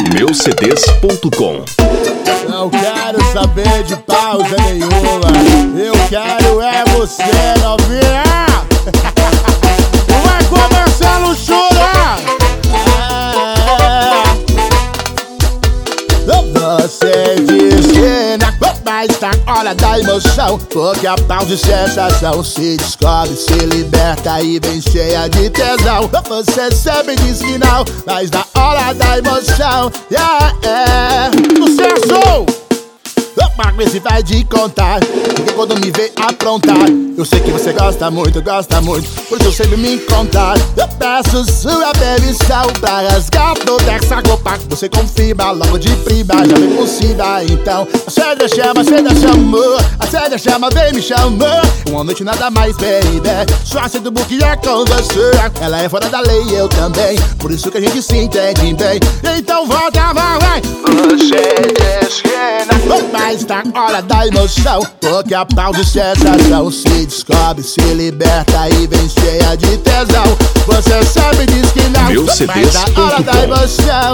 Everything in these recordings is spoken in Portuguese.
Meucds.com. Não quero saber de pausa nenhuma. Eu quero é você, novinha. Vai começar a luxúria. Você diz que não, mas tá hora da emoção, porque a pau de sensação se descobre, se liberta e vem cheia de tesão. Você sempre diz que não, mas na hora da emoção, Sucesso! Mas se vai de contar, porque quando me vê aprontar, eu sei que você gosta muito, por isso sempre me contar. Eu peço sua permissão pra resgatar toda essa roupa que você confirma logo de prima, já vem por cima. Então acende a chama, acende a chama, vem me chamar. Uma noite nada mais, baby, só aceito porque é com você. Ela é fora da lei, eu também, por isso que a gente se entende bem. Então volta, vai. Você diz que não, mas tá hora da emoção, porque a pau de sensação se descobre, se liberta e vem cheia de tesão. Você sempre diz que não, mas tá hora da emoção,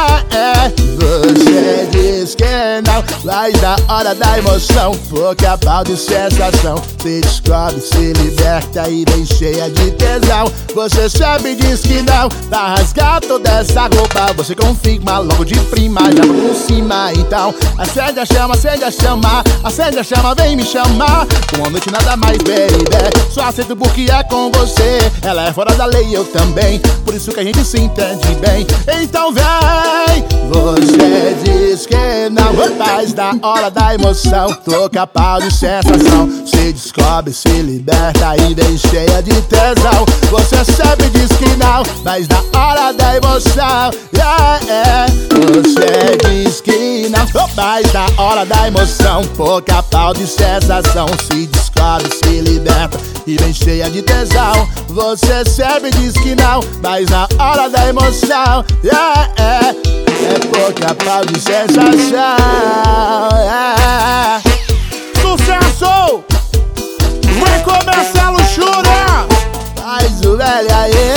Você diz que não, mas na hora da emoção, porque a pau de sensação se descobre, se liberta e vem cheia de tesão. Você sempre diz que não, pra rasgar toda essa roupa, você confirma logo de prima, já vai por cima. Então acende a chama, acende a chama, vem me chamar. Uma noite nada mais, baby, só aceito porque é com você. Ela é fora da lei, eu também, por isso que a gente se entende bem. Então vem, você diz que não, mas na hora da emoção, tô capaz de sensação, se descobre, se liberta e vem cheia de tesão. Você sempre diz que não, mas na hora da emoção, Você diz que não, mas na hora da emoção, pouca pau de sensação, se descobre, se liberta e vem cheia de tesão. Você sempre diz que não, mas na hora da emoção, é pouca pau de sensação, Sucesso! Vai começar a luxúria! Faz o velho aí.